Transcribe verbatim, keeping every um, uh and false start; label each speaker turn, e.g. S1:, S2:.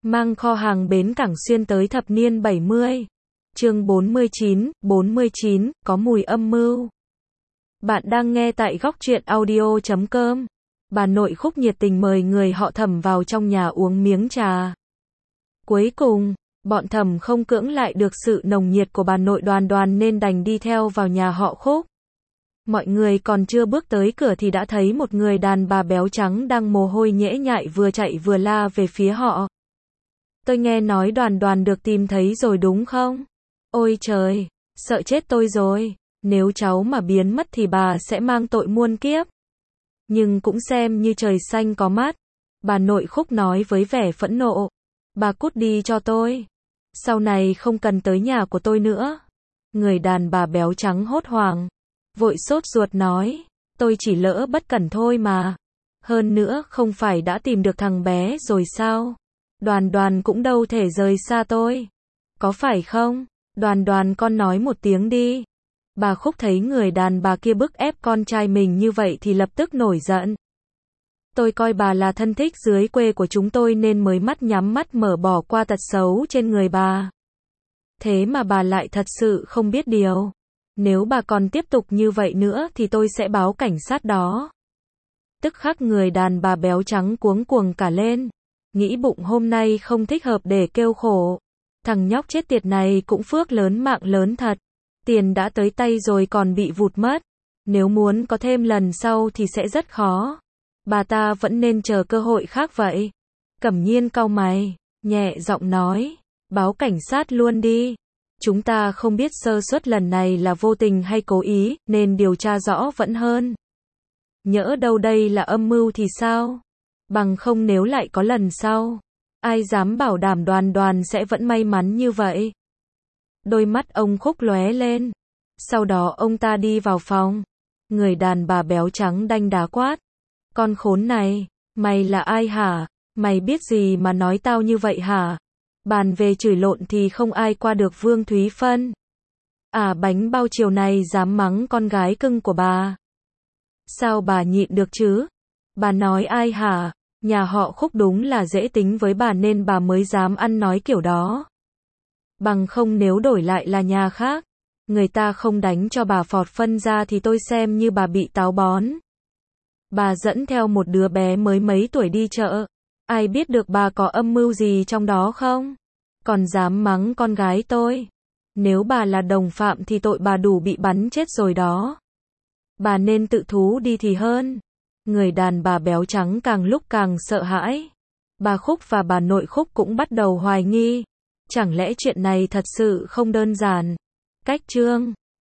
S1: mang kho hàng bến cảng xuyên tới thập niên bảy mươi. Chương bốn mươi chín, bốn mươi chín, có mùi âm mưu. Bạn đang nghe tại góc truyện audio chấm com. Bà nội Khúc nhiệt tình mời người họ Thẩm vào trong nhà uống miếng trà. Cuối cùng, bọn Thẩm không cưỡng lại được sự nồng nhiệt của bà nội Đoàn Đoàn nên đành đi theo vào nhà họ Khúc. Mọi người còn chưa bước tới cửa thì đã thấy một người đàn bà béo trắng đang mồ hôi nhễ nhại vừa chạy vừa la về phía họ. Tôi nghe nói Đoàn Đoàn được tìm thấy rồi đúng không? Ôi trời, sợ chết tôi rồi, nếu cháu mà biến mất thì bà sẽ mang tội muôn kiếp. Nhưng cũng xem như trời xanh có mắt. Bà nội Khúc nói với vẻ phẫn nộ. Bà cút đi cho tôi. Sau này không cần tới nhà của tôi nữa. Người đàn bà béo trắng hốt hoảng. Vội sốt ruột nói. Tôi chỉ lỡ bất cẩn thôi mà. Hơn nữa không phải đã tìm được thằng bé rồi sao? Đoàn Đoàn cũng đâu thể rời xa tôi. Có phải không? Đoàn Đoàn con nói một tiếng đi. Bà Khúc thấy người đàn bà kia bức ép con trai mình như vậy thì lập tức nổi giận. Tôi coi bà là thân thích dưới quê của chúng tôi nên mới mắt nhắm mắt mở bỏ qua tật xấu trên người bà. Thế mà bà lại thật sự không biết điều. Nếu bà còn tiếp tục như vậy nữa thì tôi sẽ báo cảnh sát đó. Tức khắc người đàn bà béo trắng cuống cuồng cả lên. Nghĩ bụng hôm nay không thích hợp để kêu khổ. Thằng nhóc chết tiệt này cũng phước lớn mạng lớn thật. Tiền đã tới tay rồi còn bị vụt mất. Nếu muốn có thêm lần sau thì sẽ rất khó. Bà ta vẫn nên chờ cơ hội khác vậy. Cẩm Nhiên cau mày, nhẹ giọng nói. Báo cảnh sát luôn đi. Chúng ta không biết sơ suất lần này là vô tình hay cố ý, nên điều tra rõ vẫn hơn. Nhỡ đâu đây là âm mưu thì sao? Bằng không nếu lại có lần sau, ai dám bảo đảm Đoàn Đoàn sẽ vẫn may mắn như vậy? Đôi mắt ông Khúc lóe lên. Sau đó ông ta đi vào phòng. Người đàn bà béo trắng đanh đá quát. Con khốn này, mày là ai hả? Mày biết gì mà nói tao như vậy hả? Bàn về chửi lộn thì không ai qua được Vương Thúy Phân. À, bánh bao chiều này dám mắng con gái cưng của bà. Sao bà nhịn được chứ? Bà nói ai hả? Nhà họ Khúc đúng là dễ tính với bà nên bà mới dám ăn nói kiểu đó. Bằng không nếu đổi lại là nhà khác, người ta không đánh cho bà phọt phân ra thì tôi xem như bà bị táo bón. Bà dẫn theo một đứa bé mới mấy tuổi đi chợ. Ai biết được bà có âm mưu gì trong đó không? Còn dám mắng con gái tôi. Nếu bà là đồng phạm thì tội bà đủ bị bắn chết rồi đó. Bà nên tự thú đi thì hơn. Người đàn bà béo trắng càng lúc càng sợ hãi. Bà Khúc và bà nội Khúc cũng bắt đầu hoài nghi. Chẳng lẽ chuyện này thật sự không đơn giản? Cách chương